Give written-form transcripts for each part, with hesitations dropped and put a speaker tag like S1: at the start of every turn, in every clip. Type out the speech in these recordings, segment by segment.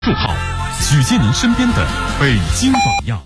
S1: 注号，举荐您身边的北京榜样。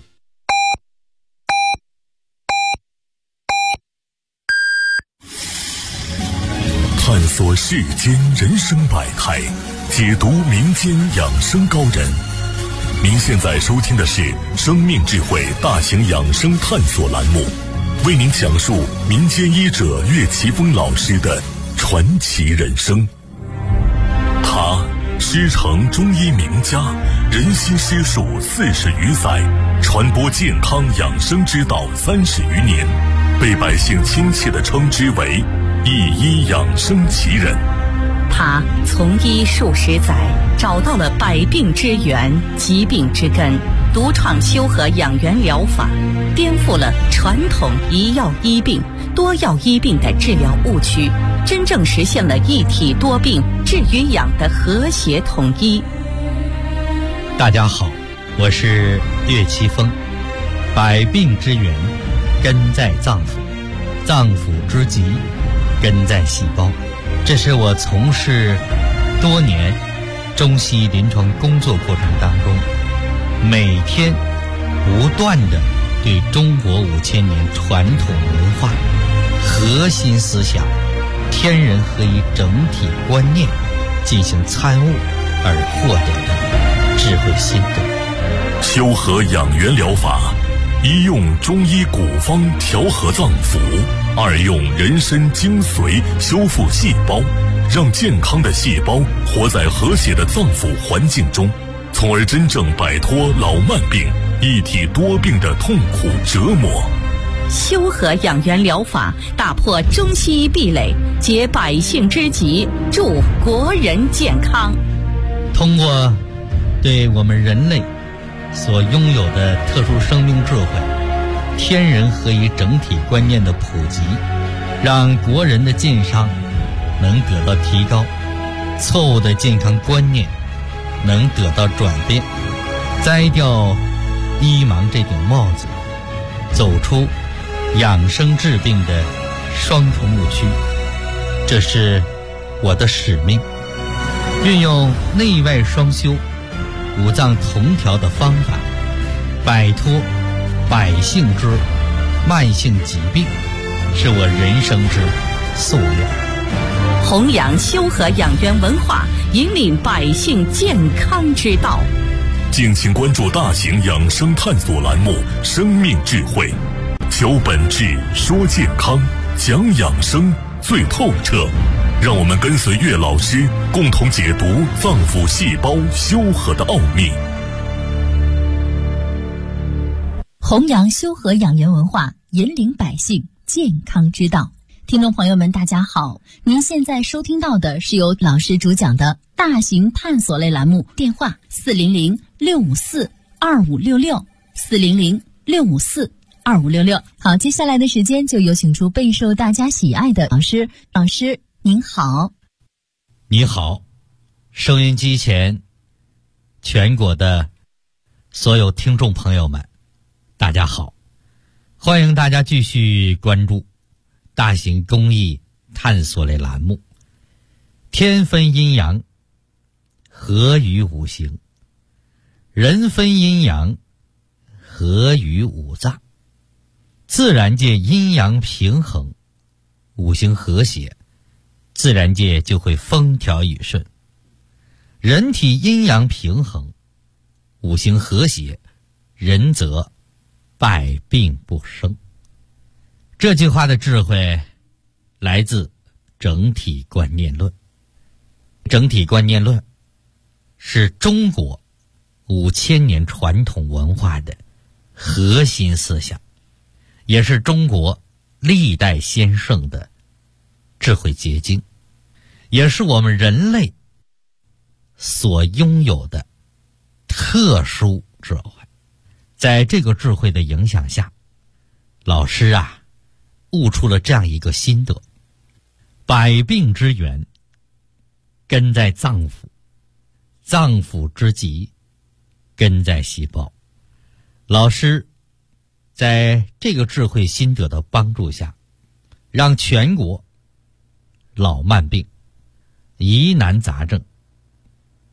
S2: 探索世间人生百态，解读民间养生高人。您现在收听的是生命智慧大型养生探索栏目，为您讲述民间医者岳奇峰老师的传奇人生。他师承中医名家，人心师术40余载，传播健康养生之道30余年，被百姓亲切地称之为一医养生奇人。
S3: 他从医数十载，找到了百病之源、疾病之根，独创修和养元疗法，颠覆了传统一药医病、多药医病的治疗误区，真正实现了一体多病、治与养的和谐统一。
S4: 大家好，我是岳奇峰。百病之源根在脏腑，脏腑之疾根在细胞。这是我从事多年中西医临床工作过程当中，每天不断地对中国5000年传统文化核心思想天人合一整体观念进行参悟而获得的智慧心得。
S2: 修和养元疗法，一用中医古方调和脏腑，二用人参精髓修复细胞，让健康的细胞活在和谐的脏腑环境中，从而真正摆脱老慢病、一体多病的痛苦折磨。
S3: 修和养元疗法打破中西医壁垒，解百姓之急，助国人健康。
S4: 通过对我们人类所拥有的特殊生命智慧、天人合一整体观念的普及，让国人的健康能得到提高，错误的健康观念能得到转变，摘掉医盲这顶帽子，走出养生治病的双重误区。这是我的使命，运用内外双修、五脏同调的方法，摆脱百姓之慢性疾病，是我人生之夙愿。
S3: 弘扬修和养元文化，引领百姓健康之道。
S2: 敬请关注大型养生探索栏目《生命智慧》，求本质，说健康，讲养生最透彻。让我们跟随岳老师，共同解读脏腑细胞修和的奥秘。
S5: 弘扬修和养元文化，引领百姓健康之道。听众朋友们，大家好，您现在收听到的是由老师主讲的大型探索类栏目，电话400-654-2566，400-654-2566。好，接下来的时间就有请出备受大家喜爱的老师。老师您好。
S4: 你好，收音机前全国的所有听众朋友们，大家好，欢迎大家继续关注大型公益探索类栏目，天分阴阳，合于五行；人分阴阳，合于五脏。自然界阴阳平衡，五行和谐，自然界就会风调雨顺。人体阴阳平衡，五行和谐，人则百病不生。这句话的智慧来自整体观念论。整体观念论是中国5000年传统文化的核心思想，也是中国历代先圣的智慧结晶，也是我们人类所拥有的特殊智慧。在这个智慧的影响下，老师悟出了这样一个心得：百病之源根在脏腑，脏腑之疾根在细胞。老师在这个智慧心得的帮助下，让全国老慢病、疑难杂症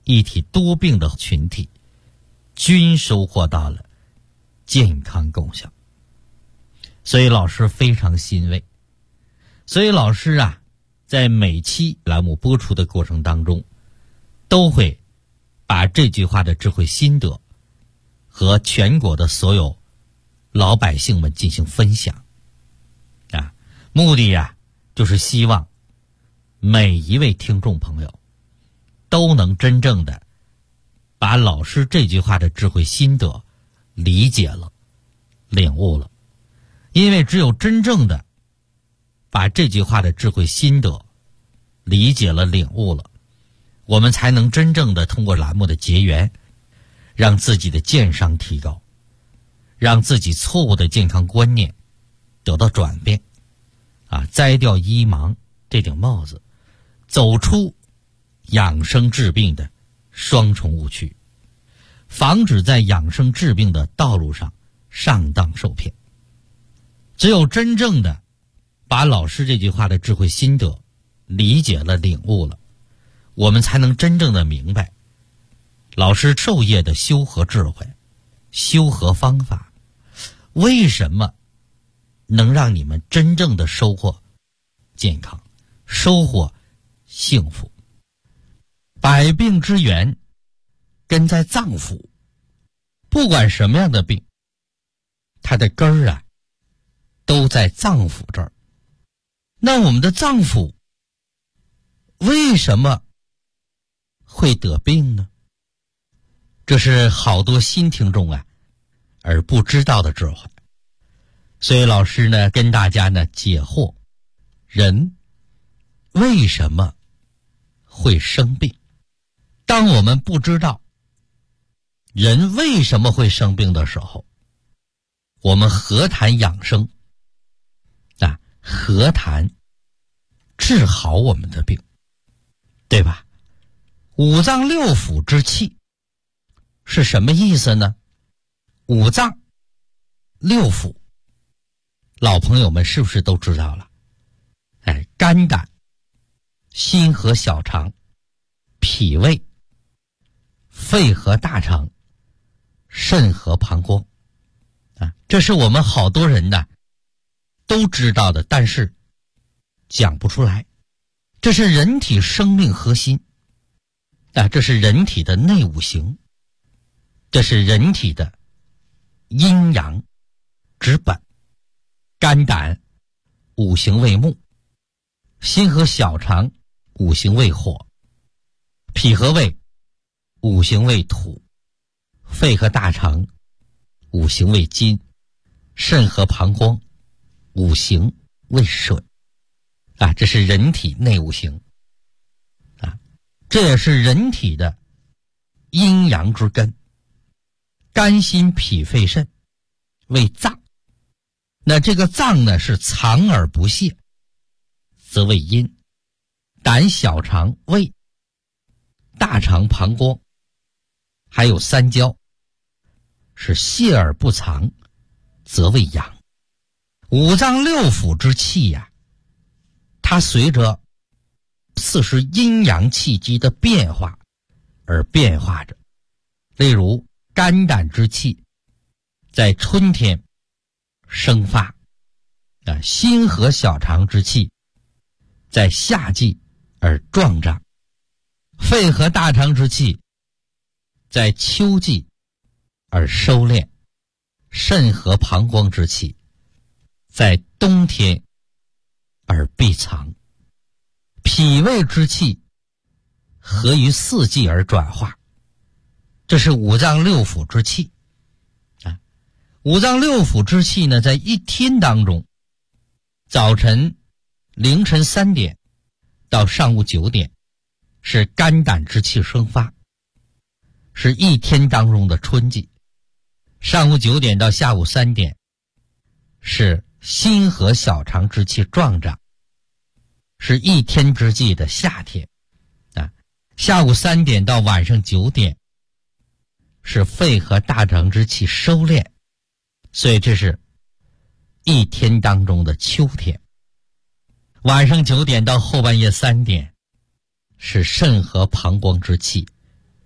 S4: 一体多病的群体均收获到了健康功效。所以老师非常欣慰。所以老师啊，在每期栏目播出的过程当中，都会把这句话的智慧心得和全国的所有老百姓们进行分享啊，目的啊，就是希望每一位听众朋友都能真正的把老师这句话的智慧心得理解了、领悟了。因为只有真正的把这句话的智慧心得理解了、领悟了，我们才能真正的通过栏目的结缘，让自己的健商提高，让自己错误的健康观念得到转变啊，摘掉医盲这顶帽子，走出养生治病的双重误区，防止在养生治病的道路上上当受骗。只有真正的把老师这句话的智慧心得理解了、领悟了，我们才能真正的明白老师授业的修和智慧、修和方法为什么能让你们真正的收获健康、收获幸福。百病之源根在脏腑，不管什么样的病，它的根儿啊都在脏腑这儿。那我们的脏腑为什么会得病呢？这是好多新听众啊而不知道的智慧。所以老师呢跟大家呢解惑，人为什么会生病？当我们不知道人为什么会生病的时候，我们何谈养生啊？何谈治好我们的病，对吧？五脏六腑之气是什么意思呢？五脏六腑老朋友们是不是都知道了？肝胆、心和小肠、脾胃、肺和大肠、肾和膀胱啊，这是我们好多人呢都知道的，但是讲不出来。这是人体生命核心啊，这是人体的内五行，这是人体的阴阳之本。肝胆五行为木，心和小肠五行为火，脾和胃五行为土，肺和大肠五行为金，肾和膀胱五行为水啊，这是人体内五行啊，这也是人体的阴阳之根。肝心脾肺肾为脏，那这个脏呢是藏而不泄，则为阴。胆小肠胃，大肠膀胱还有三焦是泄而不藏，则为阳。五脏六腑之气呀，它随着四时阴阳气机的变化而变化着。例如肝胆之气在春天生发啊，心和小肠之气在夏季而壮长，肺和大肠之气在秋季而收敛，肾和膀胱之气在冬天而闭藏，脾胃之气合于四季而转化。这是五脏六腑之气啊。五脏六腑之气呢，在一天当中，早晨凌晨3点到上午9点是肝胆之气生发，是一天当中的春季。上午9点到下午3点是心和小肠之气壮长，是一天之计的夏天啊。下午3点到晚上9点是肺和大肠之气收敛，所以这是一天当中的秋天。晚上9点到后半夜3点是肾和膀胱之气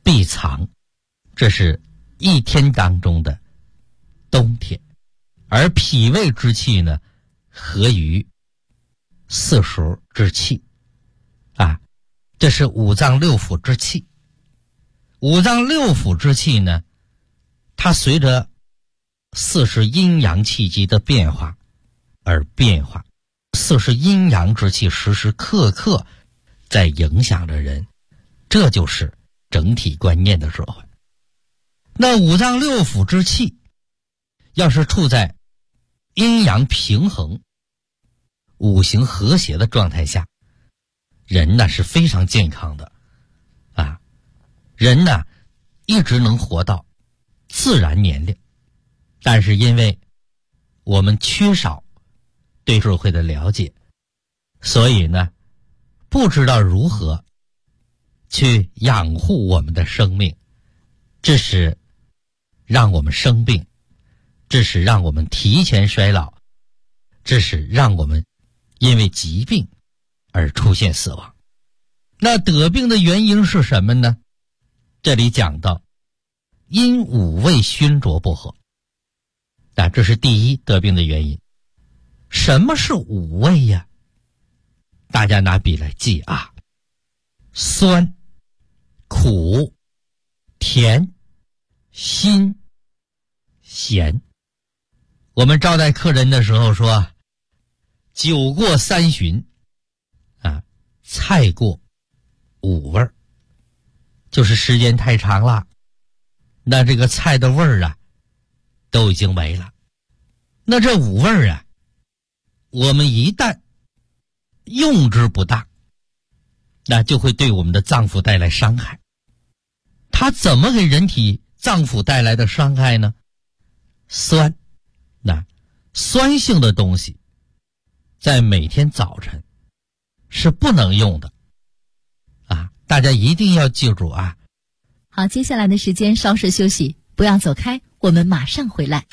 S4: 闭藏，这是一天当中的冬天。而脾胃之气呢，合于四时之气啊，这是五脏六腑之气。五脏六腑之气呢，它随着四时阴阳气机的变化而变化，四时阴阳之气时时刻刻在影响着人，这就是整体观念的转换。那五脏六腑之气要是处在阴阳平衡、五行和谐的状态下，人呢是非常健康的啊，人呢一直能活到自然年龄。但是因为我们缺少对社会的了解，所以呢不知道如何去养护我们的生命，致使让我们生病，致使让我们提前衰老，致使让我们因为疾病而出现死亡。那得病的原因是什么呢？这里讲到因五味熏浊不和，这是第一得病的原因。什么是五味呀？大家拿笔来记啊：酸、苦、甜、辛、咸。我们招待客人的时候说，酒过三巡啊，菜过五味儿，就是时间太长了，那这个菜的味儿啊都已经没了。那这五味儿啊，我们一旦用之不当，那就会对我们的脏腑带来伤害。它怎么给人体脏腑带来的伤害呢？酸，那酸性的东西在每天早晨是不能用的啊，大家一定要记住啊。
S5: 好，接下来的时间稍事休息，不要走开，我们马上回来。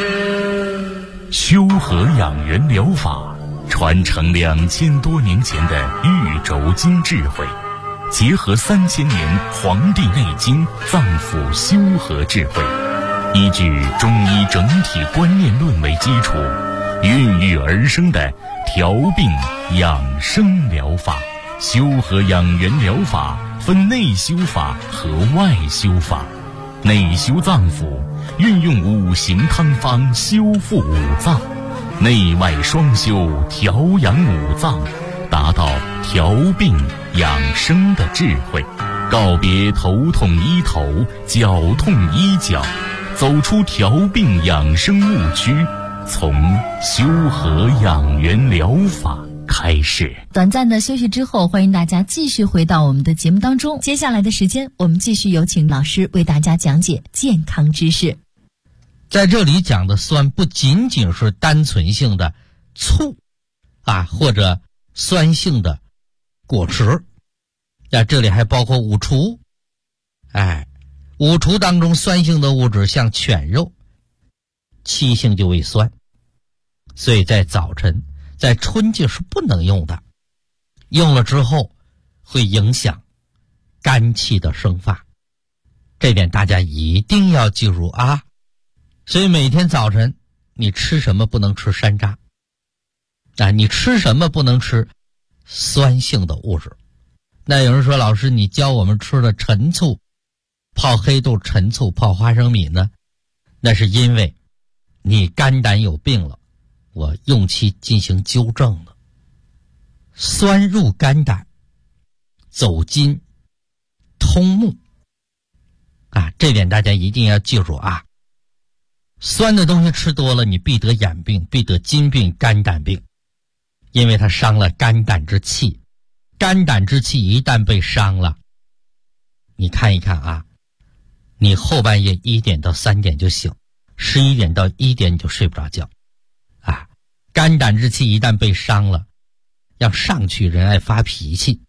S2: 修和养元疗法传承2000多年前的玉轴经智慧，结合3000年《黄帝内经》脏腑修和智慧，依据中医整体观念论为基础，孕育而生的调病养生疗法。修和养元疗法分内修法和外修法。内修脏腑，运用五行汤方修复五脏；内外双修，调养五脏，达到调病养生的智慧。告别头痛医头，脚痛医脚，走出调病养生误区，从修和养元疗法开始。
S5: 短暂的休息之后，欢迎大家继续回到我们的节目当中。接下来的时间，我们继续有请老师为大家讲解健康知识。
S4: 在这里讲的酸不仅仅是单纯性的醋啊，或者酸性的果汁，这里还包括五畜。五畜当中酸性的物质像犬肉，气性就为酸，所以在早晨在春季是不能用的，用了之后会影响肝气的生发，这点大家一定要记住啊。所以每天早晨你吃什么不能吃山楂啊，你吃什么不能吃酸性的物质。那有人说，老师你教我们吃的陈醋，泡黑豆陈醋，泡花生米呢？那是因为你肝胆有病了，我用其进行纠正了。酸入肝胆，走筋通目啊，这点大家一定要记住啊。酸的东西吃多了，你必得眼病，必得筋病、肝胆病，因为它伤了肝胆之气。肝胆之气一旦被伤了，你看一看啊，你后半夜1点到3点就醒，11点到1点你就睡不着觉啊。肝胆之气一旦被伤了，要上去人爱发脾气，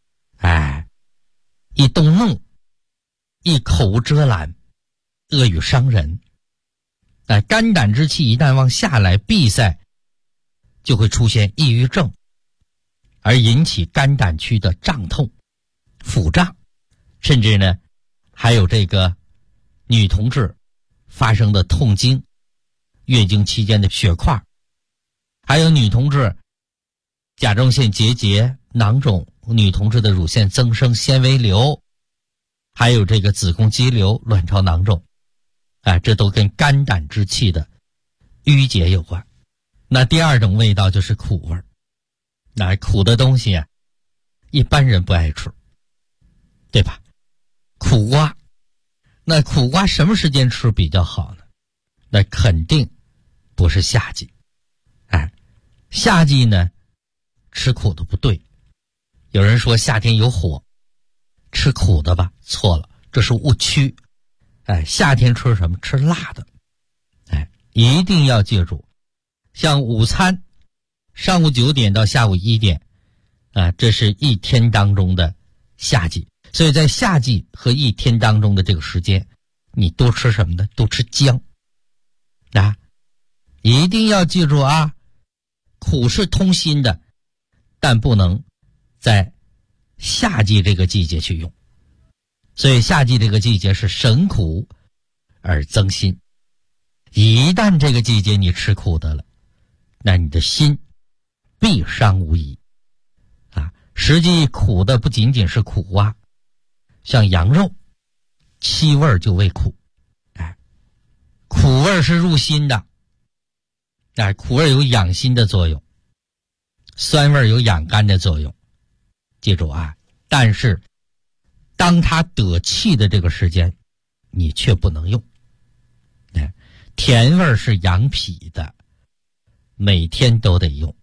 S4: 一动怒，一口无遮拦，恶语伤人。肝胆之气一旦往下来闭塞，就会出现抑郁症，而引起肝胆区的胀痛、腹胀，甚至呢还有这个女同志发生的痛经、月经期间的血块，还有女同志甲状腺结节、囊肿，女同志的乳腺增生、纤维瘤，还有这个子宫肌瘤、卵巢囊肿，这都跟肝胆之气的淤结有关。那第二种味道就是苦味儿，那苦的东西一般人不爱吃，对吧？苦瓜，那苦瓜什么时间吃比较好呢？那肯定不是夏季。夏季呢吃苦的不对。有人说夏天有火，吃苦的吧，错了，这是误区。夏天吃什么？吃辣的。一定要记住，像午餐上午9点到下午1点这是一天当中的夏季，所以在夏季和一天当中的这个时间，你多吃什么呢？多吃姜一定要记住苦是通心的，但不能在夏季这个季节去用。所以夏季这个季节是省苦而增心，一旦这个季节你吃苦的了，那你的心必伤无疑实际苦的不仅仅是苦瓜，像羊肉七味就为苦。苦味是入心的，苦味有养心的作用，酸味有养肝的作用。记住但是当它得气的这个时间，你却不能用。甜味是养脾的，每天都得用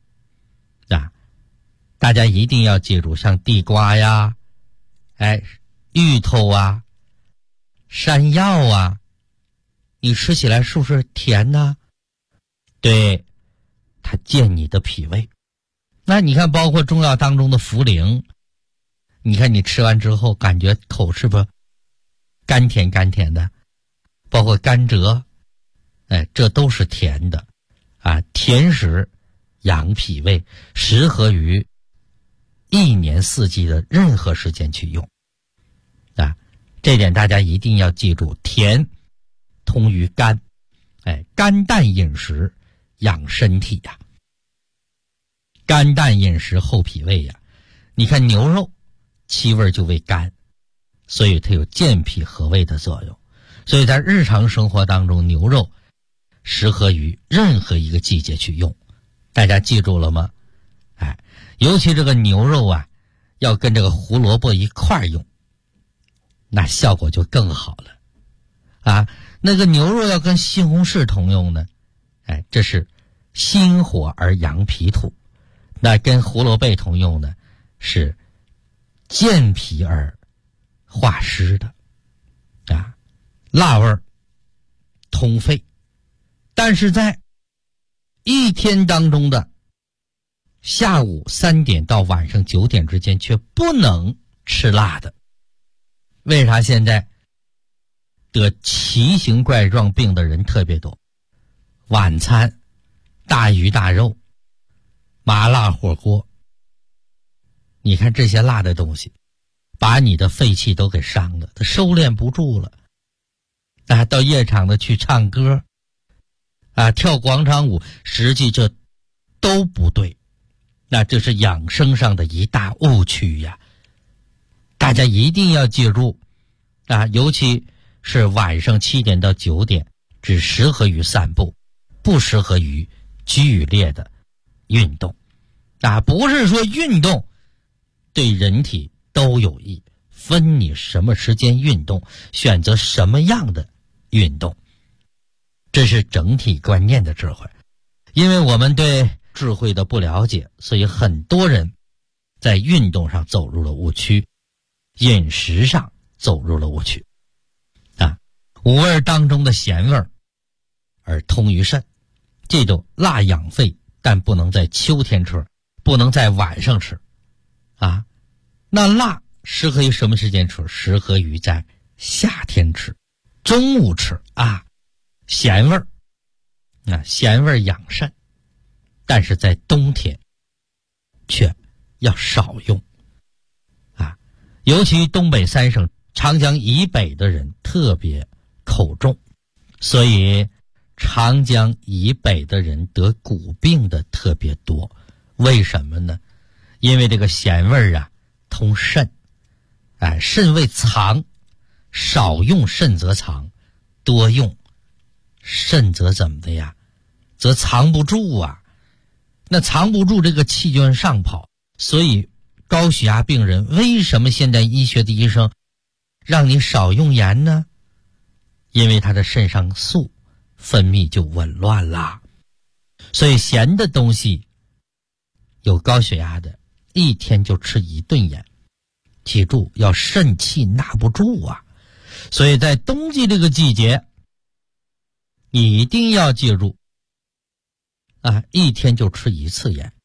S4: 大家一定要记住，像地瓜呀芋头山药你吃起来是不是甜呢？对，它健你的脾胃。那你看包括中药当中的茯苓，你看你吃完之后感觉口是不是甘甜甘甜的，包括甘蔗这都是甜的甜食养脾胃，适合于一年四季的任何时间去用这点大家一定要记住，甜通于肝肝淡饮食养身体肝淡饮食厚脾胃你看牛肉七味就为肝，所以它有健脾和胃的作用。所以在日常生活当中，牛肉适合于任何一个季节去用，大家记住了吗？尤其这个牛肉要跟这个胡萝卜一块用，那效果就更好了那个牛肉要跟西红柿同用呢这是心火而养脾土，那跟胡萝卜同用呢是健脾而化湿的辣味通肺。但是在一天当中的下午3点到晚上9点之间却不能吃辣的。为啥现在得奇形怪状病的人特别多？晚餐大鱼大肉、麻辣火锅，你看这些辣的东西把你的肺气都给伤了，它收敛不住了到夜场的去唱歌跳广场舞，实际这都不对，那这是养生上的一大误区大家一定要记住尤其是晚上7点到9点只适合于散步，不适合于剧烈的运动不是说运动对人体都有益，分你什么时间运动，选择什么样的运动，这是整体观念的智慧。因为我们对智慧的不了解，所以很多人在运动上走入了误区，饮食上走入了误区五味当中的咸味而通于肾。记住，辣养肺，但不能在秋天吃，不能在晚上吃那辣适合于什么时间吃？适合于在夏天吃，中午吃咸味咸味养肾，但是在冬天却要少用尤其东北3省长江以北的人特别口重，所以长江以北的人得骨病的特别多。为什么呢？因为这个咸味啊通肾，肾为藏，少用肾则藏，多用肾则怎么的呀？则藏不住啊。那藏不住，这个气就往上跑。所以高血压病人为什么现代医学的医生让你少用盐呢？因为他的肾上素分泌就紊乱啦。所以咸的东西，有高血压的一天就吃1顿盐，记住要肾气纳不住啊。所以在冬季这个季节，你一定要记住一天就吃1次盐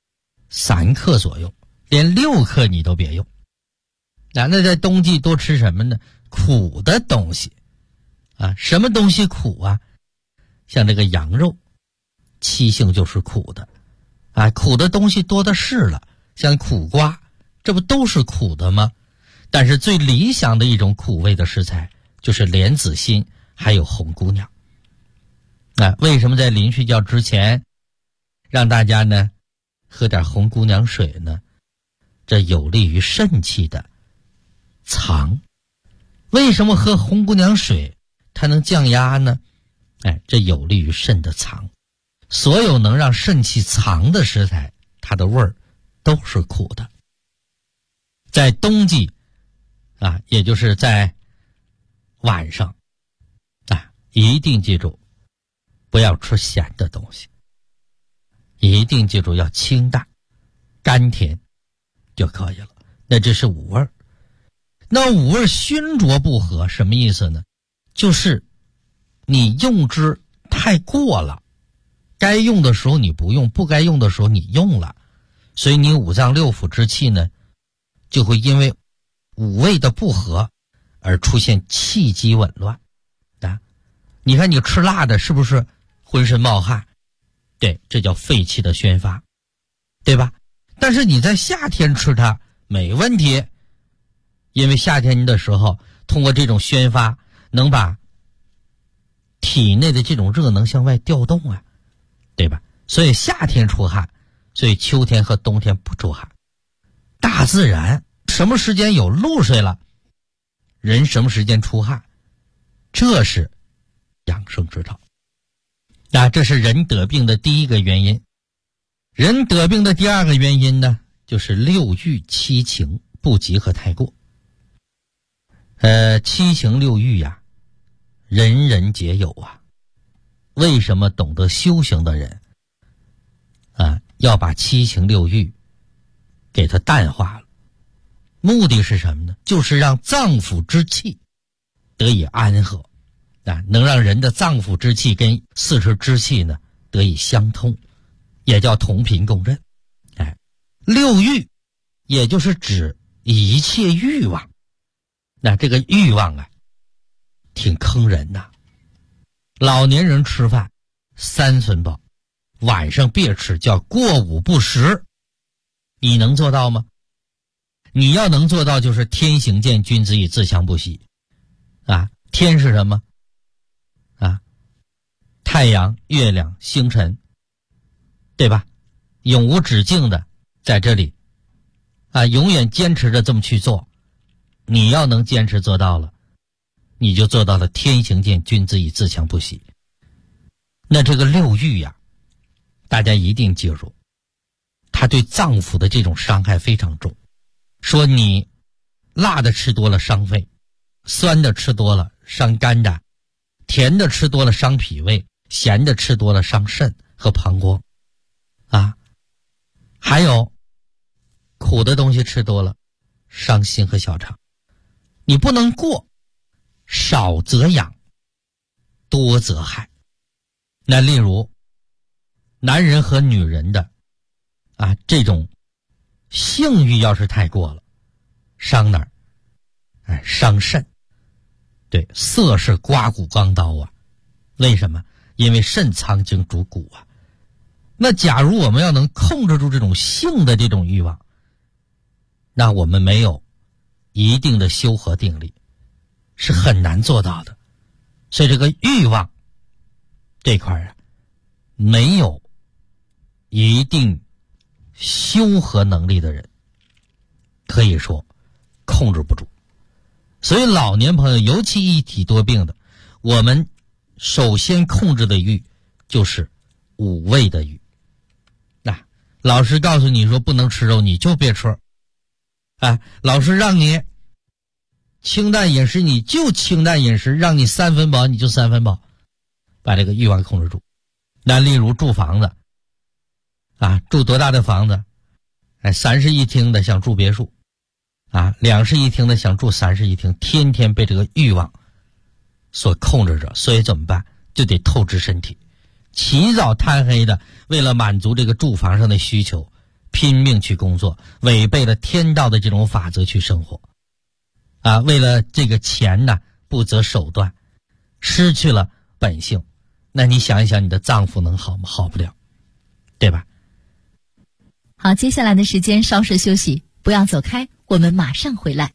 S4: ，3克左右，连6克你都别用。那在冬季多吃什么呢？苦的东西什么东西苦啊？像这个羊肉，七性就是苦的苦的东西多的是了，像苦瓜，这不都是苦的吗？但是最理想的一种苦味的食材就是莲子心还有红姑娘。为什么在临睡觉之前让大家呢喝点红姑娘水呢？这有利于肾气的藏。为什么喝红姑娘水它能降压呢？这有利于肾的藏。所有能让肾气藏的食材，它的味儿都是苦的。在冬季也就是在晚上一定记住不要吃咸的东西，一定记住要清淡甘甜就可以了。那这是五味。那五味熏灼不合什么意思呢？就是你用之太过了，该用的时候你不用，不该用的时候你用了，所以你五脏六腑之气呢就会因为五味的不合而出现气机紊乱你看你吃辣的是不是浑身冒汗？对，这叫肺气的宣发，对吧？但是你在夏天吃它没问题，因为夏天的时候通过这种宣发能把体内的这种热能向外调动对吧？所以夏天出汗，所以秋天和冬天不出汗。大自然什么时间有露水了，人什么时间出汗，这是养生之道。这是人得病的第一个原因。人得病的第二个原因呢，就是六欲七情不及和太过。七情六欲人人皆有为什么懂得修行的人要把七情六欲给它淡化了？目的是什么呢？就是让脏腑之气得以安和能让人的脏腑之气跟四肢之气呢得以相通，也叫同频共振。六欲也就是指一切欲望。这个欲望挺坑人老年人吃饭3寸饱，晚上别吃，叫过午不食。你能做到吗？你要能做到，就是天行健，君子以自强不息天是什么太阳、月亮、星辰，对吧？永无止境的在这里永远坚持着这么去做。你要能坚持做到了，你就做到了天行健，君子以自强不息。那这个六欲大家一定记住，它对脏腑的这种伤害非常重。说你辣的吃多了伤肺，酸的吃多了伤肝胆，甜的吃多了伤脾胃，咸的吃多了伤肾和膀胱还有苦的东西吃多了伤心和小肠。你不能过，少则养，多则害。那例如男人和女人的这种性欲要是太过了，伤哪儿？伤肾。对，色是刮骨钢刀为什么？因为肾藏精主骨那假如我们要能控制住这种性的这种欲望，那我们没有一定的修和定力， 是很难做到的。所以这个欲望这块啊，没有一定修和能力的人，可以说控制不住。所以老年朋友，尤其一体多病的，我们首先控制的欲就是五味的欲。老师告诉你说不能吃肉，你就别吃。老师让你清淡饮食，你就清淡饮食，让你3分饱你就3分饱，把这个欲望控制住。那例如住房子住多大的房子？3室1厅的想住别墅，2室1厅的想住3室1厅，天天被这个欲望所控制着。所以怎么办？就得透支身体，起早贪黑的，为了满足这个住房上的需求，拼命去工作，违背了天道的这种法则去生活为了这个钱呢，不择手段，失去了本性。那你想一想，你的脏腑能好吗？好不了，对吧？
S5: 好，接下来的时间稍事休息，不要走开，我们马上回来。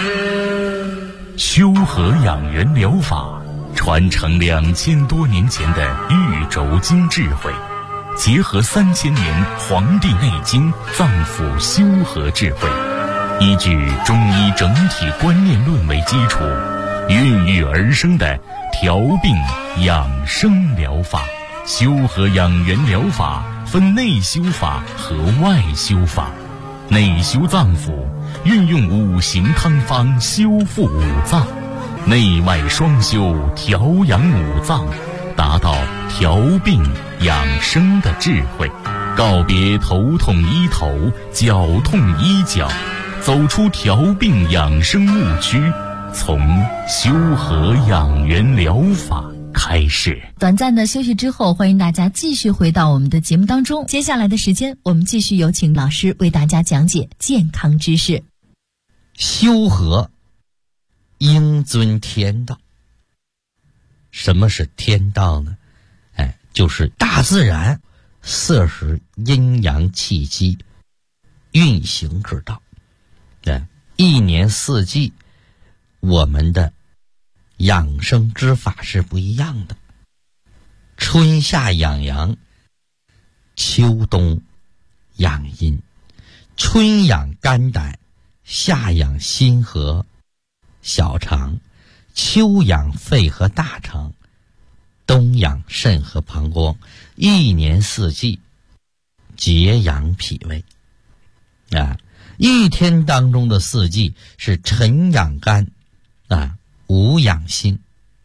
S2: 修和养元疗法传承2000多年前的玉轴经智慧，结合3000年《黄帝内经》脏腑修和智慧，依据中医整体观念论为基础，孕育而生的调病养生疗法。修和养元疗法分内修法和外修法。内修脏腑，运用5行汤方修复5脏，内外双修调养5脏，达到调病养生的智慧。告别头痛医头，脚痛医脚，走出调病养生误区，从修和养元疗法开始。
S5: 短暂的休息之后，欢迎大家继续回到我们的节目当中。接下来的时间，我们继续有请老师为大家讲解健康知识。
S4: 修和应遵天道。什么是天道呢？就是大自然摄食阴阳气机运行之道。一年四季我们的养生之法是不一样的。春夏养阳，秋冬养阴。春养肝胆，夏养心和小肠，秋养肺和大肠，冬养肾和膀胱。一年四季节养脾胃。一天当中的四季是晨养肝午养心，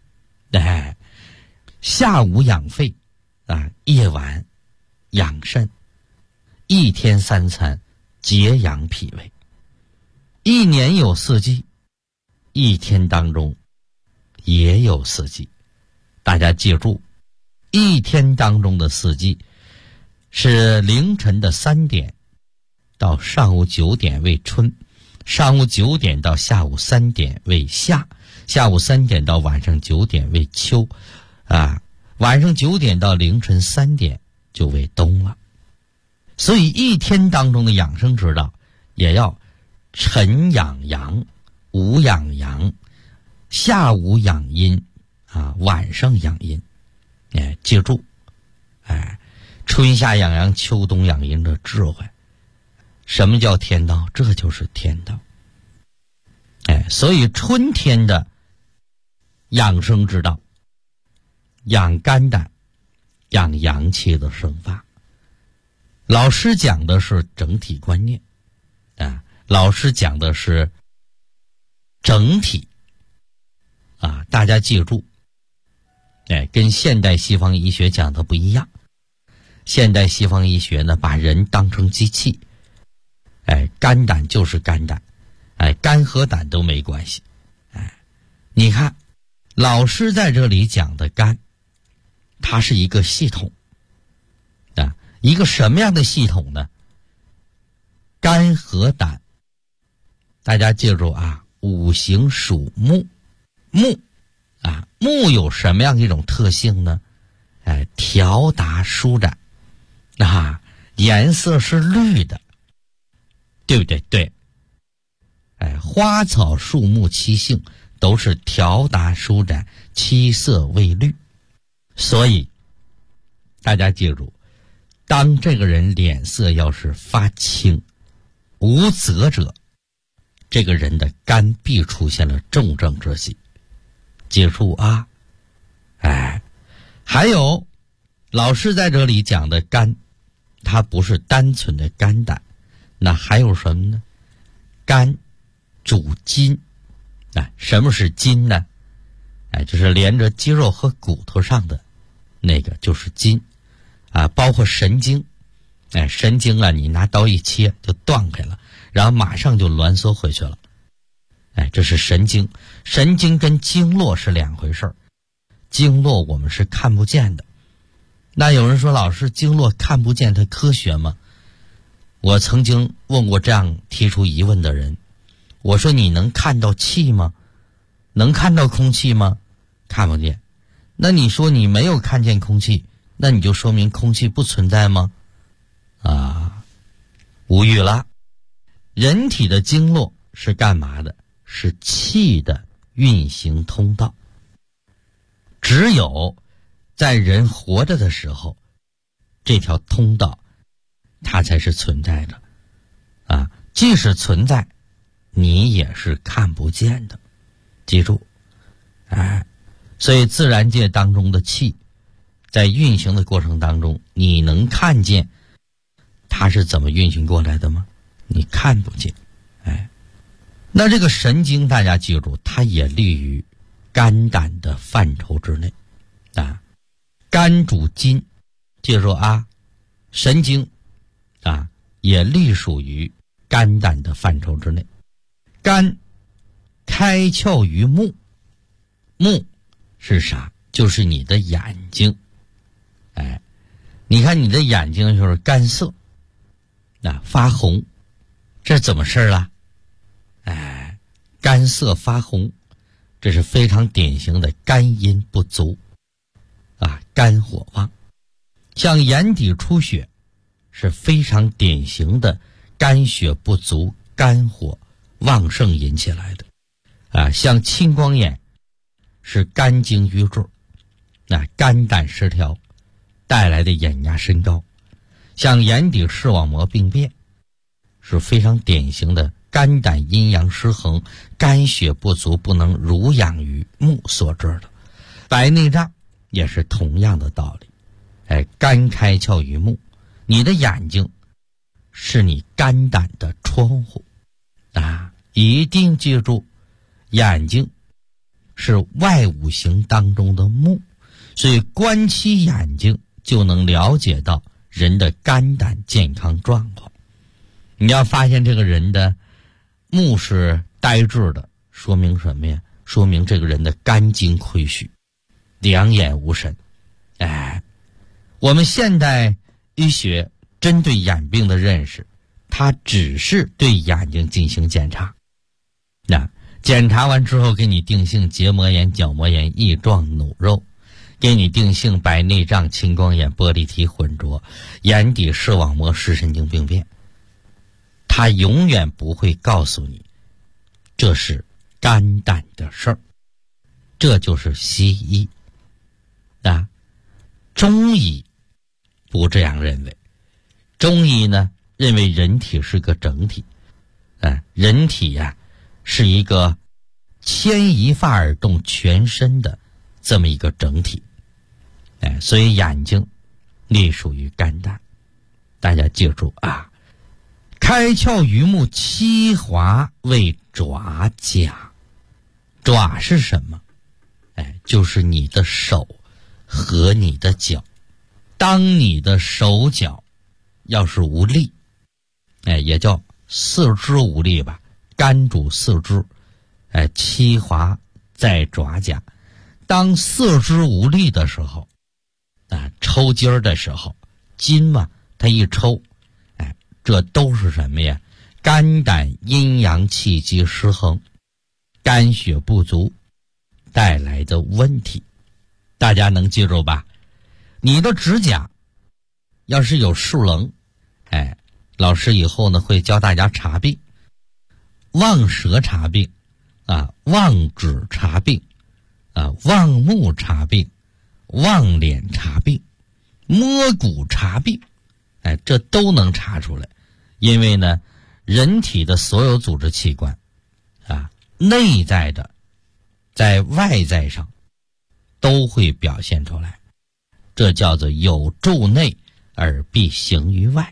S4: 下午养肺夜晚养肾。一天3餐节养脾胃。一年有4季，一天当中也有4季。大家记住，一天当中的4季是凌晨的3点到上午9点为春，上午9点到下午3点为夏，下午3点到晚上9点为秋，晚上9点到凌晨3点就为冬了。所以一天当中的养生之道也要晨养阳，午养阳，下午养阴晚上养阴。记住春夏养阳，秋冬养阴的智慧。什么叫天道？这就是天道。所以春天的养生之道，养肝胆，养阳气的生发。老师讲的是整体观念老师讲的是整体大家记住跟现代西方医学讲的不一样。现代西方医学呢，把人当成机器，肝胆就是肝胆，肝和胆都没关系。你看老师在这里讲的肝，它是一个系统一个什么样的系统呢？肝和胆，大家记住五行属木，木有什么样一种特性呢？条达舒展颜色是绿的，对不对？对。花草树木其性， 都是条达舒展，七色未绿。所以大家记住，当这个人脸色要是发青无泽者，这个人的肝必出现了重症之喜。记住啊，还有老师在这里讲的肝，它不是单纯的肝胆，那还有什么呢？肝主筋。什么是筋呢？就是连着肌肉和骨头上的那个就是筋包括神经。神经你拿刀一切就断开了，然后马上就挛缩回去了。这是神经。神经跟经络是两回事儿，经络我们是看不见的。那有人说，老师，经络看不见它科学吗？我曾经问过这样提出疑问的人，我说你能看到气吗？能看到空气吗？看不见。那你说你没有看见空气，那你就说明空气不存在吗？无语了。人体的经络是干嘛的？是气的运行通道。只有在人活着的时候，这条通道它才是存在的即使存在，你也是看不见的。记住所以自然界当中的气在运行的过程当中，你能看见它是怎么运行过来的吗？你看不见。那这个神经大家记住，它也立于肝胆的范畴之内肝主筋，记住神经也隶属于肝胆的范畴之内。肝开窍于目，目是啥？就是你的眼睛。你看你的眼睛就是干涩发红，这怎么事了？干涩发红，这是非常典型的肝阴不足肝火旺。像眼底出血是非常典型的肝血不足，肝火旺盛引起来的像青光眼是肝经瘀滞肝胆失调带来的眼压升高。像眼底视网膜病变是非常典型的肝胆阴阳失衡，肝血不足，不能濡养于目所致的。白内障也是同样的道理。肝开窍于目，你的眼睛是你肝胆的窗户一定记住，眼睛是外五行当中的目，所以观其眼睛就能了解到人的肝胆健康状况。你要发现这个人的目是呆滞的，说明什么呀？说明这个人的肝经亏虚，两眼无神。我们现代医学针对眼病的认识，它只是对眼睛进行检查。检查完之后给你定性结膜炎、角膜炎、翼状弩肉，给你定性白内障、青光眼、玻璃体混浊、眼底视网膜视神经病变。他永远不会告诉你这是肝胆的事儿，这就是西医中医不这样认为。中医呢认为人体是个整体人体是一个牵一发而动全身的这么一个整体所以眼睛隶属于肝胆。大家记住开窍于目，七华为爪甲。爪是什么？就是你的手和你的脚。当你的手脚要是无力也叫四肢无力吧，肝主四肢七华在爪甲。当四肢无力的时候抽筋儿的时候，筋嘛它一抽这都是什么呀？肝胆阴阳气机失衡，肝血不足带来的问题。大家能记住吧？你的指甲要是有竖棱老师以后呢会教大家查病。望舌查病望指查病望目查病，望脸查病，摸骨查病，这都能查出来。因为呢，人体的所有组织器官内在的在外在上都会表现出来，这叫做有助内而必行于外。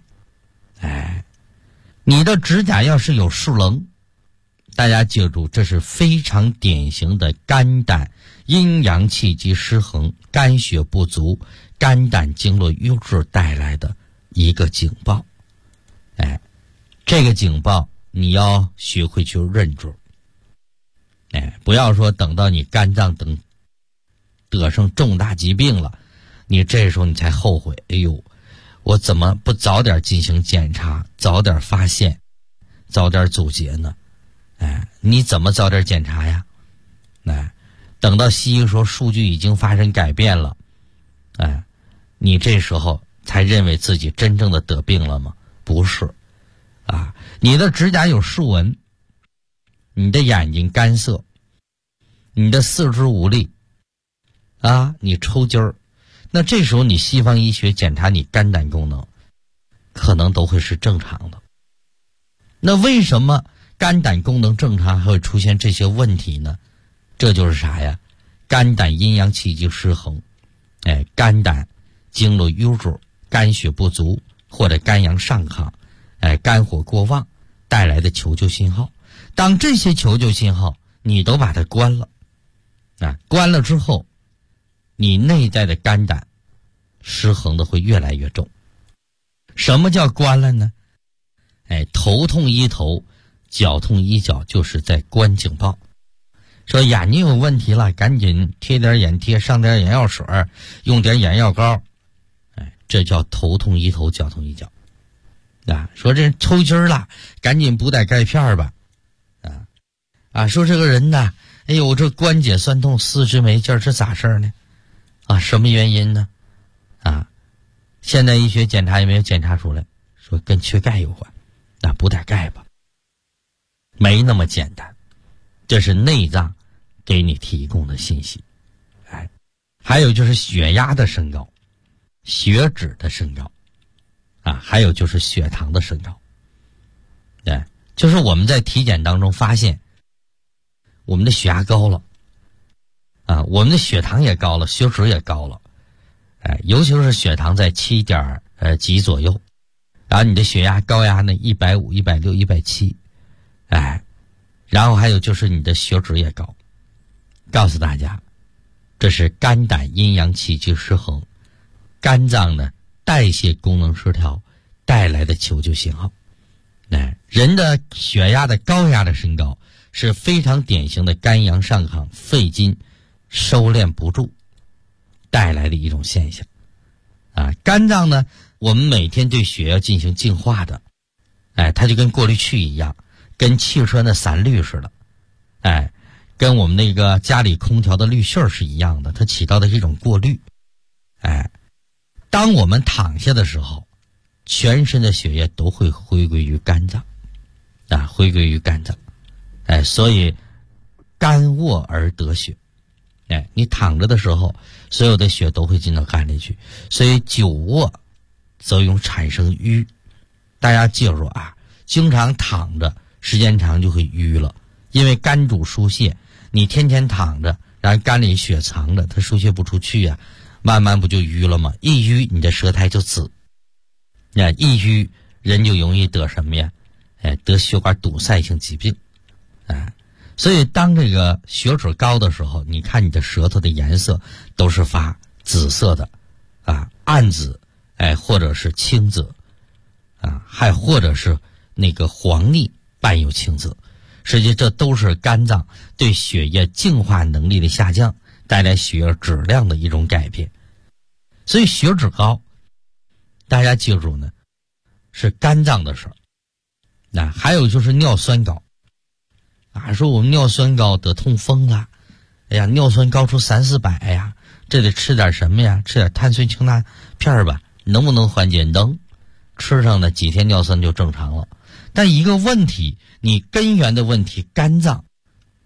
S4: 你的指甲要是有竖棱，大家记住，这是非常典型的肝胆阴阳气机失衡、肝血不足、肝胆经络瘀滞带来的一个警报。这个警报你要学会去认住。不要说等到你肝脏等得上重大疾病了，你这时候你才后悔，哎呦，我怎么不早点进行检查，早点发现，早点阻截呢？你怎么早点检查呀？等到西医说数据已经发生改变了，你这时候才认为自己真正的得病了吗？不是你的指甲有竖纹，你的眼睛干涩，你的四肢无力你抽筋儿，那这时候你西方医学检查你肝胆功能可能都会是正常的。那为什么肝胆功能正常还会出现这些问题呢？这就是啥呀？肝胆阴阳气机失衡，肝胆经络瘀滞，肝血不足，或者肝阳上亢，肝火过旺带来的求救信号。当这些求救信号你都把它关了，关了之后，你内在的肝胆失衡的会越来越重。什么叫关了呢？头痛医头，脚痛医脚，就是在关警报。说眼睛有问题了，赶紧贴点眼贴，上点眼药水，用点眼药膏，这叫头痛医头，脚痛医脚。说这抽筋了，赶紧补点钙片吧。说这个人呢，哎呦，这关节酸痛，四肢没劲，这咋事呢？什么原因呢？现代医学检查也没有检查出来，说跟缺钙有关，那补点钙吧。没那么简单，这是内脏给你提供的信息。还有就是血压的升高，血脂的升高，还有就是血糖的升高。就是我们在体检当中发现，我们的血压高了，我们的血糖也高了，血脂也高了，尤其是血糖在7点几左右，然后你的血压高压呢150、160、170，然后还有就是你的血脂也高。告诉大家，这是肝胆阴阳气机失衡，肝脏呢代谢功能失调带来的求救信号。人的血压的高压的升高是非常典型的肝阳上亢、肺经收敛不住带来的一种现象。肝脏呢，我们每天对血要进行净化的，它就跟过滤器一样，跟汽车的散滤似的，跟我们那个家里空调的滤芯是一样的，它起到的是一种过滤。当我们躺下的时候，全身的血液都会回归于肝脏，回归于肝脏。所以肝卧而得血。你躺着的时候，所有的血都会进到肝里去，所以久卧则容易产生瘀。大家记住经常躺着时间长就会瘀了，因为肝主疏泄，你天天躺着，然后肝里血藏着，它疏泄不出去慢慢不就瘀了吗？一瘀你的舌苔就紫，一瘀人就容易得什么呀？得血管堵塞性疾病。所以当这个血脂高的时候，你看你的舌头的颜色都是发紫色的，暗紫，或者是青紫，还或者是那个黄腻伴有青紫。实际这都是肝脏对血液净化能力的下降带来血液质量的一种改变。所以血脂高，大家记住呢，是肝脏的事儿。还有就是尿酸高。说我们尿酸高得痛风了，尿酸高出300-400呀，这得吃点什么呀？吃点碳酸氢钠片吧，能不能缓解？能，吃上的几天尿酸就正常了。但一个问题，你根源的问题，肝脏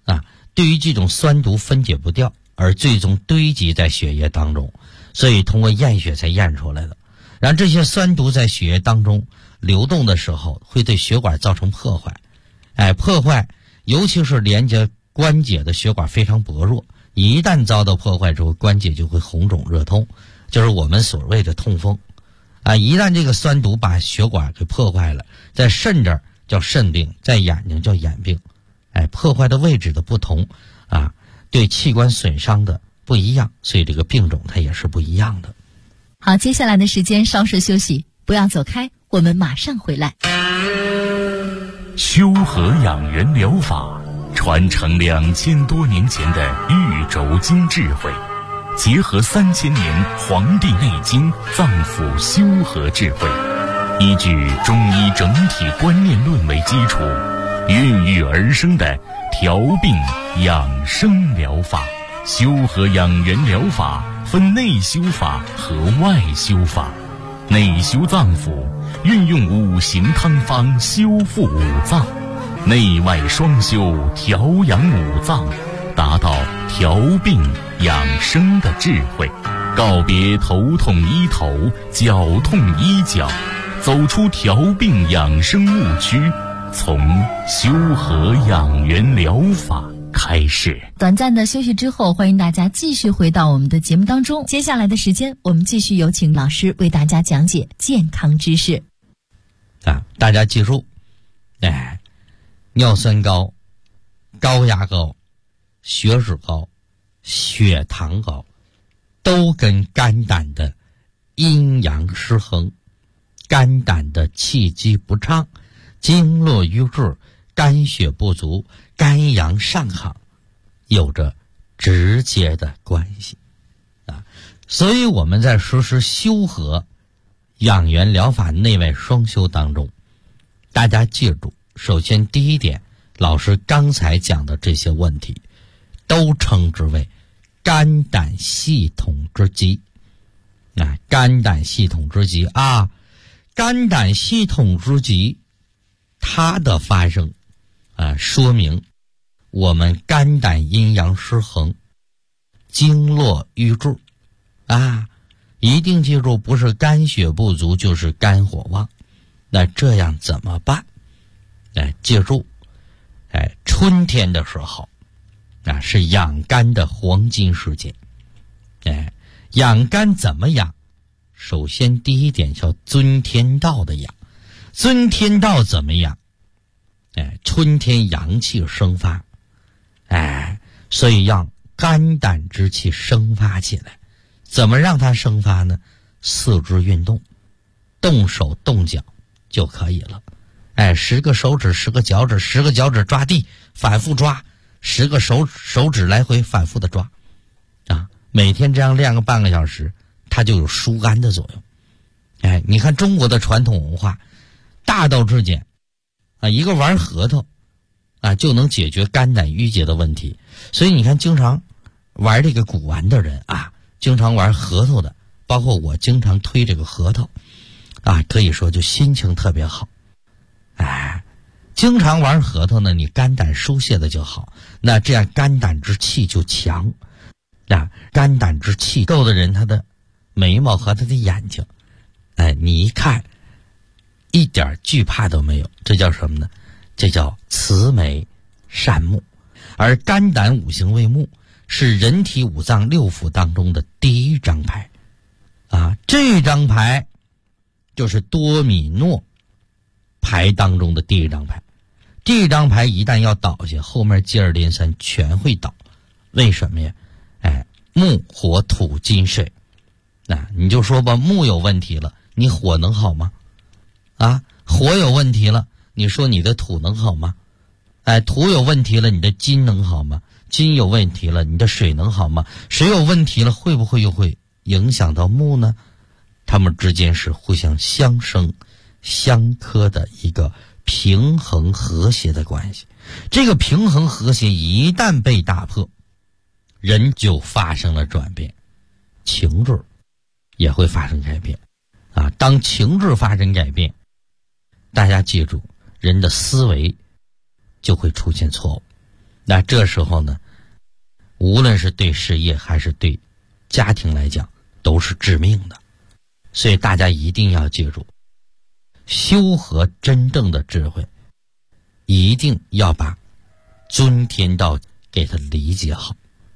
S4: 对于这种酸毒分解不掉，而最终堆积在血液当中，所以通过验血才验出来的。然后这些酸毒在血液当中流动的时候，会对血管造成破坏。破坏尤其是连接关节的血管非常薄弱，一旦遭到破坏之后，关节就会红肿热痛，就是我们所谓的痛风。一旦这个酸毒把血管给破坏了，在肾这儿叫肾病，在眼睛叫眼病。破坏的位置的不同对器官损伤的不一样，所以这个病种它也是不一样的。
S5: 好，接下来的时间稍事休息，不要走开，我们马上回来。
S2: 修和养元疗法传承2000多年前的玉轴经智慧，结合3000年《黄帝内经》脏腑修和智慧，依据中医整体观念论为基础，孕育而生的调病养生疗法。修和养元疗法分内修法和外修法。内修脏腑，运用5行汤方修复5脏；内外双修，调养5脏，达到调病养生的智慧。告别头痛医头，脚痛医脚，走出调病养生误区，从修和养元疗法开始。
S5: 短暂的休息之后，欢迎大家继续回到我们的节目当中。接下来的时间，我们继续有请老师为大家讲解健康知识。
S4: 大家记住，尿酸高、高压高、血脂高、血糖高，都跟肝胆的阴阳失衡、肝胆的气机不畅、经络瘀滞、肝血不足、肝阳上亢有着直接的关系所以我们在实施修和养元疗法内外双修当中，大家记住，首先第一点，老师刚才讲的这些问题都称之为肝胆系统之疾肝胆系统之疾肝胆系统之疾它的发生说明我们肝胆阴阳失衡、经络瘀滞一定记住，不是肝血不足就是肝火旺。那这样怎么办？记住，春天的时候是养肝的黄金时节。养肝怎么养？首先第一点叫遵天道的养。遵天道怎么养？春天阳气生发，所以让肝胆之气生发起来。怎么让它生发呢？四肢运动，动手动脚就可以了。10个手指10个脚趾，10个脚趾抓地反复抓，10个手指来回反复的抓每天这样练个半个小时，它就有疏肝的作用。你看中国的传统文化大道至简一个玩核桃就能解决肝胆郁结的问题。所以你看经常玩这个古玩的人经常玩核桃的，包括我经常推这个核桃可以说就心情特别好。经常玩核桃呢，你肝胆疏泄的就好，那这样肝胆之气就强。肝胆之气够的人，他的眉毛和他的眼睛你一看一点惧怕都没有，这叫什么呢？这叫慈眉善目。而肝胆五行为目，是人体五脏六腑当中的第一张牌这张牌就是多米诺牌当中的第一张牌。这张牌一旦要倒下，后面接二连三全会倒。为什么呀？木火土金水你就说吧，木有问题了，你火能好吗？火有问题了，你说你的土能好吗？土有问题了，你的金能好吗？金有问题了，你的水能好吗？水有问题了，会不会又会影响到木呢？它们之间是互相相生相克的一个平衡和谐的关系。这个平衡和谐一旦被打破，人就发生了转变，情志也会发生改变当情志发生改变，大家记住，人的思维就会出现错误那这时候呢，无论是对事业还是对家庭来讲，都是致命的。所以大家一定要记住，修和真正的智慧，一定要把尊天道给它理解好。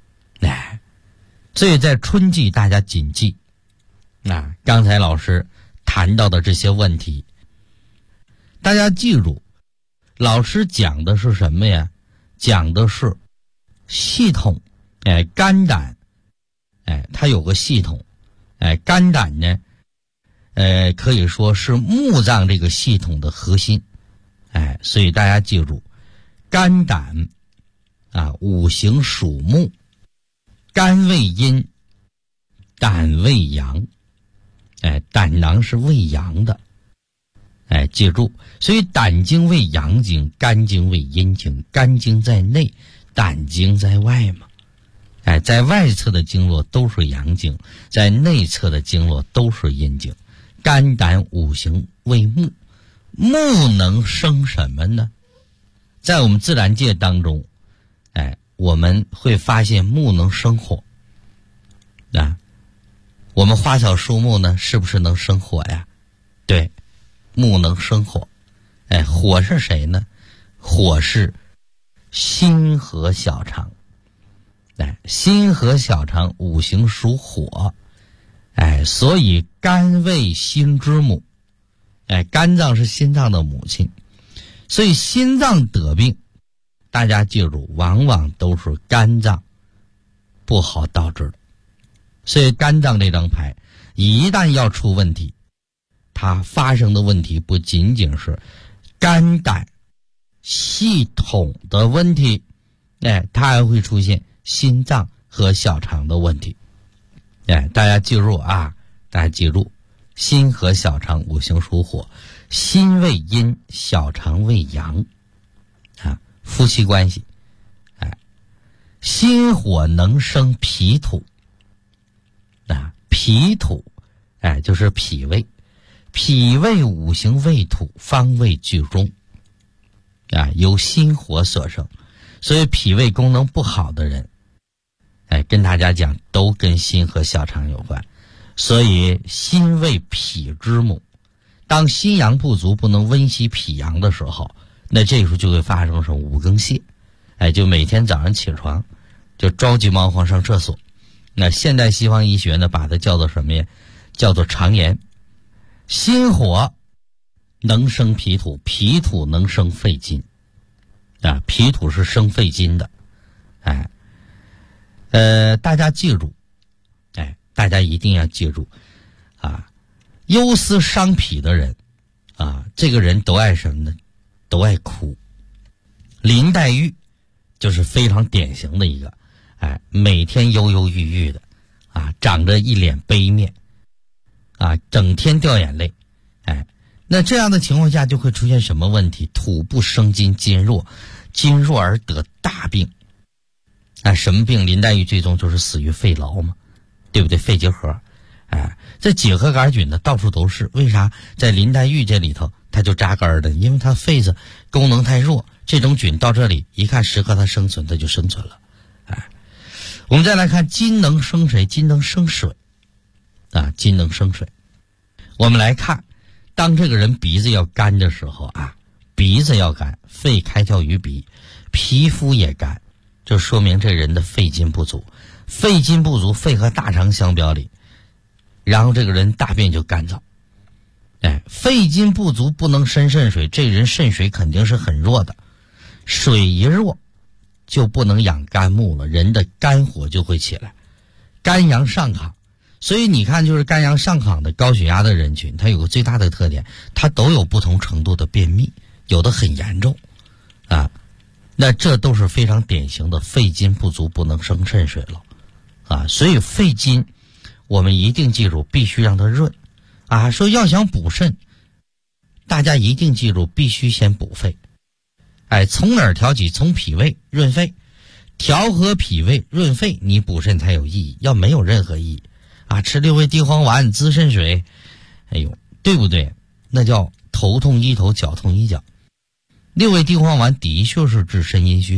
S4: 所以在春季大家谨记，刚才老师谈到的这些问题，大家记住，老师讲的是什么呀？讲的是系统，肝胆，它有个系统，肝胆呢，可以说是木脏这个系统的核心，所以大家记住，肝胆五行属木，肝为阴，胆为阳，胆囊是为阳的，记住，所以胆经为阳经，肝经为阴经，肝经在内，胆经在外嘛。在外侧的经络都是阳经，在内侧的经络都是阴经。肝胆五行为木，木能生什么呢？在我们自然界当中，我们会发现木能生火。我们花草树木呢，是不是能生火呀？对，木能生火。火是谁呢？火是心和小肠。心和小肠五行属火，所以肝为心之母，肝脏是心脏的母亲，所以心脏得病，大家记住，往往都是肝脏不好导致的。所以肝脏这张牌一旦要出问题，它发生的问题不仅仅是肝胆系统的问题，它还会出现心脏和小肠的问题。大家记住啊，大家记住，心和小肠五行属火，心为阴，小肠为阳，夫妻关系，心火能生脾土，脾土，就是脾胃，脾胃五行为土，方位居中，由心火所生，所以脾胃功能不好的人，跟大家讲，都跟心和小肠有关。所以心为脾之母，当心阳不足，不能温习脾阳的时候，那这时候就会发生什么五更泻，就每天早上起床就着急忙慌上厕所。那现代西方医学呢，把它叫做什么呀？叫做肠炎。心火能生脾土，脾土能生肺金，脾土是生肺金的，大家记住，大家一定要记住，忧思伤脾的人，这个人都爱什么呢？都爱哭。林黛玉就是非常典型的一个，每天忧忧郁郁的，长着一脸悲面，整天掉眼泪，那这样的情况下就会出现什么问题？土不生金，金弱，金弱而得大病。什么病？林黛玉最终就是死于肺痨嘛，对不对？肺结核，这结核杆菌呢到处都是，为啥在林黛玉这里头它就扎根的？因为它肺子功能太弱，这种菌到这里一看适合它生存，它就生存了。我们再来看金能生谁？金能生水，金能生水。我们来看，当这个人鼻子要干的时候，鼻子要干，肺开窍于鼻，皮肤也干，就说明这人的肺金不足。肺金不足，肺和大肠相表里，然后这个人大便就干燥。肺金不足不能生肾水，这人肾水肯定是很弱的，水一弱就不能养肝木了，人的肝火就会起来，肝阳上亢。所以你看，就是肝阳上亢的高血压的人群，它有个最大的特点，它都有不同程度的便秘，有的很严重，那这都是非常典型的肺金不足不能生肾水了，所以肺金我们一定记住，必须让它润，说要想补肾，大家一定记住，必须先补肺。从哪儿调起？从脾胃润肺，调和脾胃润肺，你补肾才有意义，要没有任何意义吃六味地黄丸滋肾水，对不对？那叫头痛医头，脚痛医脚。六味地黄丸的确是治肾阴虚的，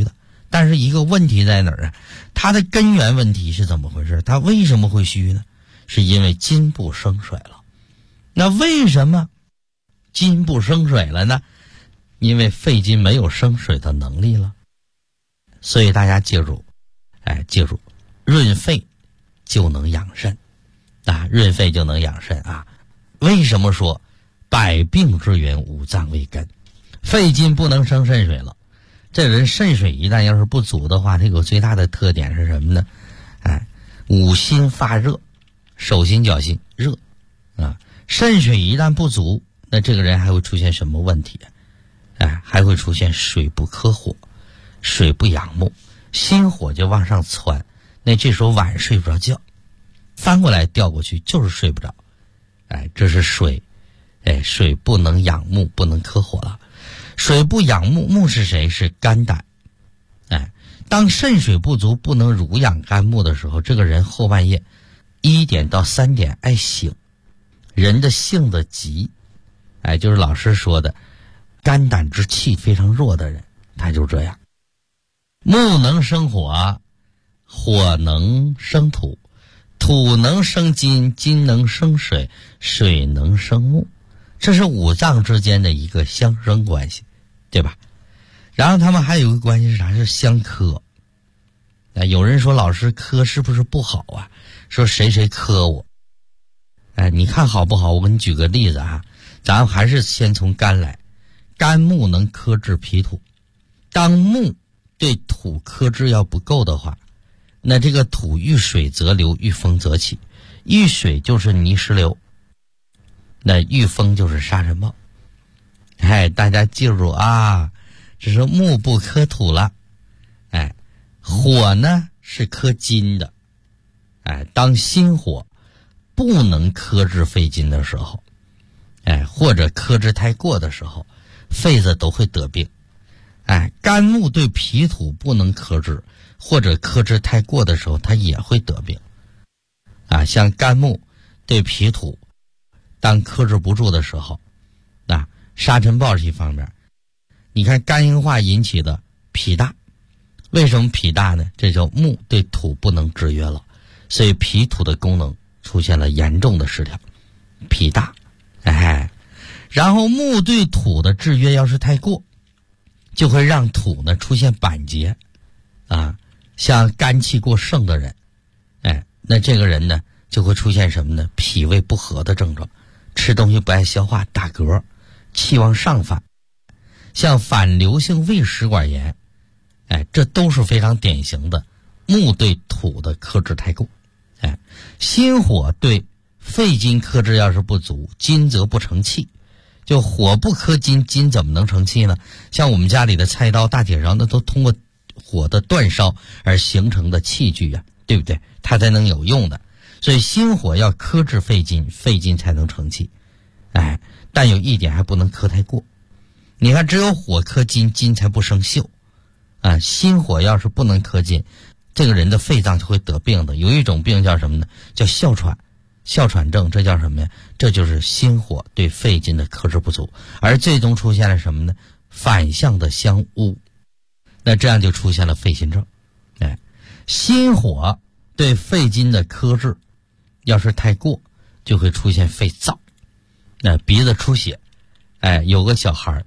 S4: 但是一个问题在哪儿啊？它的根源问题是怎么回事？它为什么会虚呢？是因为金不生水了。那为什么金不生水了呢？因为肺金没有生水的能力了。所以大家记住，记住，润肺就能养肾啊，润肺就能养肾啊。为什么说百病之源五脏为根？肺金不能生肾水了，这人肾水一旦要是不足的话，这个最大的特点是什么呢？五心发热，手心脚心热啊。肾水一旦不足，那这个人还会出现什么问题？还会出现水不克火，水不养目，心火就往上窜，那这时候晚上睡不着觉，翻过来调过去就是睡不着。这是水，水不能养目，不能克火了。水不养目，目是谁？是肝胆。当肾水不足，不能濡养肝木的时候，这个人后半夜1点到3点爱醒，人的性子急，就是老师说的肝胆之气非常弱的人，他就这样。木能生火，火能生土，土能生金，金能生水，水能生木，这是五脏之间的一个相生关系，对吧？然后他们还有一个关系是啥？是相克。有人说老师克是不是不好啊？说谁谁克我。你看好不好？我给你举个例子啊，咱们还是先从肝来。肝木能克制脾土，当木对土克制要不够的话，那这个土遇水则流，遇风则起，遇水就是泥石流，那遇风就是沙尘暴。大家记住啊，这是木不克土了。火呢是克金的。当心火不能克制肺金的时候，或者克制太过的时候，肺子都会得病。肝木对脾土不能克制，或者克制太过的时候，它也会得病。像肝木对脾土当克制不住的时候，沙尘暴是一方面。你看肝硬化引起的脾大，为什么脾大呢？这叫木对土不能制约了，所以脾土的功能出现了严重的失调，脾大。然后木对土的制约要是太过，就会让土呢出现板结像肝气过盛的人，那这个人呢就会出现什么呢？脾胃不和的症状，吃东西不爱消化，打嗝，气往上反，像反流性胃食管炎，这都是非常典型的木对土的克制太过。心火对肺金克制要是不足，金则不成气。就火不克金，金怎么能成气呢？像我们家里的菜刀、大铁勺，那都通过火的煅烧而形成的器具啊，对不对？它才能有用的。所以心火要克制肺金，肺金才能成气。但有一点还不能克太过。你看，只有火克金，金才不生锈。心火要是不能克金，这个人的肺脏就会得病的。有一种病叫什么呢？叫哮喘。哮喘症，这叫什么呀？这就是心火对肺金的克制不足，而最终出现了什么呢？反向的相污，那这样就出现了肺心症。心火对肺金的克制要是太过，就会出现肺燥，鼻子出血。有个小孩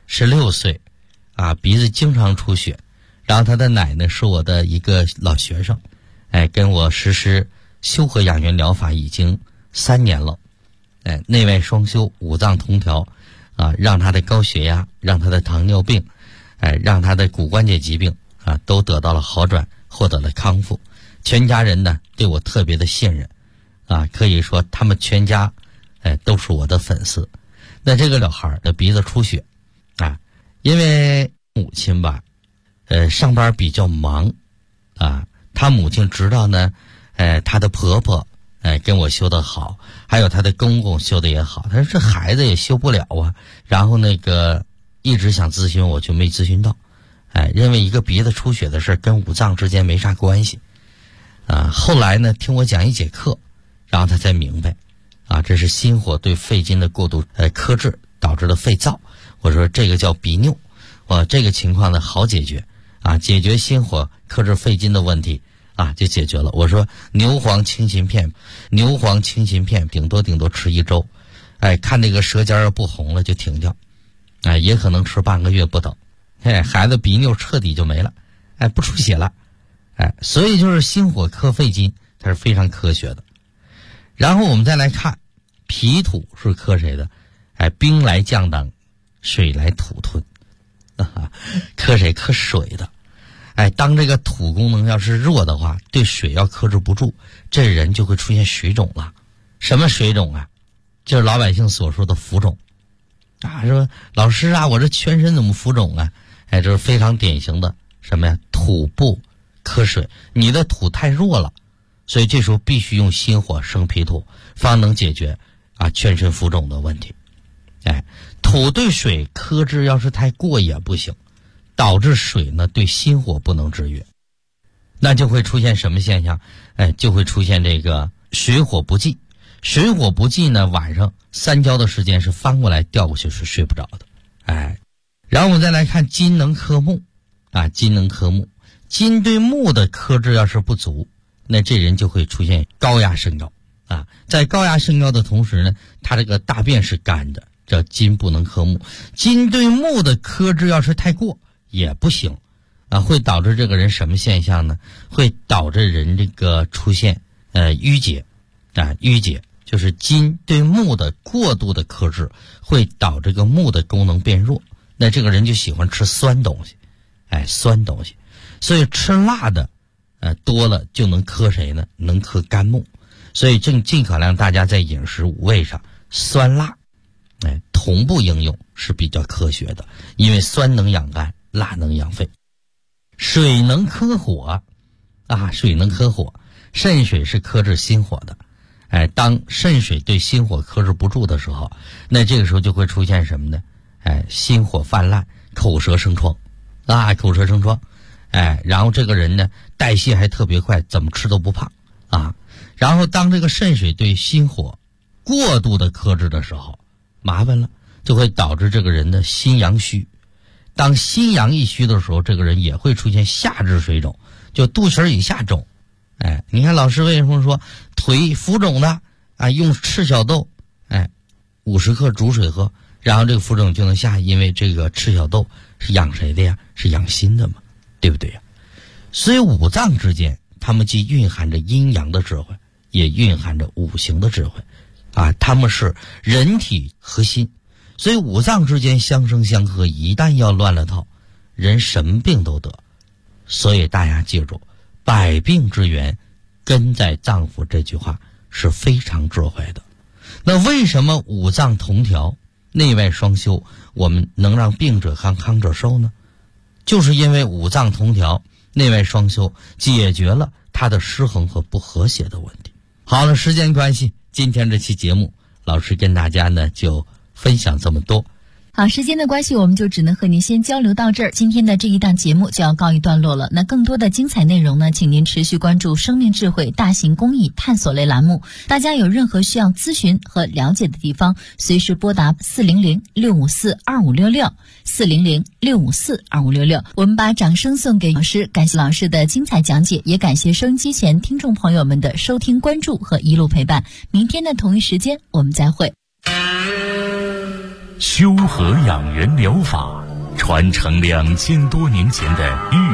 S4: 16岁鼻子经常出血，然后他的奶奶是我的一个老学生，跟我实施修和养元疗法已经3年了，内外双修，五脏同调，让他的高血压，让他的糖尿病，让他的骨关节疾病都得到了好转，获得了康复。全家人呢对我特别的信任，可以说他们全家都是我的粉丝。那这个小孩的鼻子出血因为母亲吧上班比较忙他母亲知道呢她的婆婆跟我修得好，还有她的公公修得也好，她说这孩子也修不了然后一直想咨询我，就没咨询到，认为一个鼻子出血的事跟五脏之间没啥关系后来呢听我讲一节课，然后他才明白这是心火对肺金的过度克制导致的肺燥。我说这个叫鼻拗，这个情况呢好解决啊，解决心火克制肺金的问题啊，就解决了。我说牛黄清心片顶多吃1周，哎，看那个舌尖要不红了就停掉，哎，也可能吃半个月不等，哎，孩子鼻衄彻底就没了，哎，不出血了，哎，所以就是心火克肺金，它是非常科学的。然后我们再来看脾土是克谁的？哎，兵来将挡，水来土吞，克谁？克水的。哎，当这个土功能要是弱的话，对水要克制不住，这人就会出现水肿了。什么水肿啊？就是老百姓所说的浮肿啊。说老师啊，我这全身怎么浮肿啊？哎，这是非常典型的什么呀？土不克水，你的土太弱了，所以这时候必须用心火生脾土，方能解决啊全身浮肿的问题。哎，土对水克制要是太过也不行，导致水呢对心火不能制约，那就会出现什么现象？哎，就会出现这个水火不济。水火不济呢，晚上3觉的时间是翻过来调过去是睡不着的。哎，然后我们再来看金能克木啊，金能克木，金对木的克制要是不足，那这人就会出现高压升高啊。在高压升高的同时呢，他这个大便是干的，叫金不能克木。金对木的克制要是太过也不行啊，会导致这个人什么现象呢？会导致人这个出现淤结啊，淤结就是金对木的过度的克制，会导致这个木的功能变弱。那这个人就喜欢吃酸东西，哎，酸东西，所以吃辣的多了就能克谁呢？能克肝木。所以尽可量大家在饮食五味上酸辣哎同步应用是比较科学的，因为酸能养肝，辣能养肺。水能克火啊，水能克火，肾水是克制心火的。哎，当肾水对心火克制不住的时候，那这个时候就会出现什么呢？哎，心火泛滥，口舌生疮啊，口舌生疮。哎，然后这个人呢代谢还特别快，怎么吃都不胖啊。然后当这个肾水对心火过度的克制的时候，麻烦了，就会导致这个人的心阳虚。当心阳一虚的时候，这个人也会出现下肢水肿，就肚脐以下肿。哎，你看老师为什么说腿浮肿的啊？用赤小豆，哎，50克煮水喝，然后这个浮肿就能下，因为这个赤小豆是养谁的呀？是养心的嘛，对不对呀？所以五脏之间，它们既蕴含着阴阳的智慧，也蕴含着五行的智慧，啊，它们是人体核心，所以五脏之间相生相克，一旦要乱了套，人什么病都得。所以大家记住，百病之源根在脏腑，这句话是非常智慧的。那为什么五脏同调，内外双修，我们能让病者康，康者寿呢？就是因为五脏同调，内外双修，解决了它的失衡和不和谐的问题。好了，时间关系，今天这期节目老师跟大家呢就分享这么多。
S5: 好，时间的关系，我们就只能和您先交流到这儿。今天的这一档节目就要告一段落了。那更多的精彩内容呢，请您持续关注生命智慧大型公益探索类栏目。大家有任何需要咨询和了解的地方，随时拨打400-654-2566 400-654-2566。我们把掌声送给老师，感谢老师的精彩讲解，也感谢收音机前听众朋友们的收听关注和一路陪伴。明天的同一时间我们再会。
S2: 修和养人疗法传承2000多年前的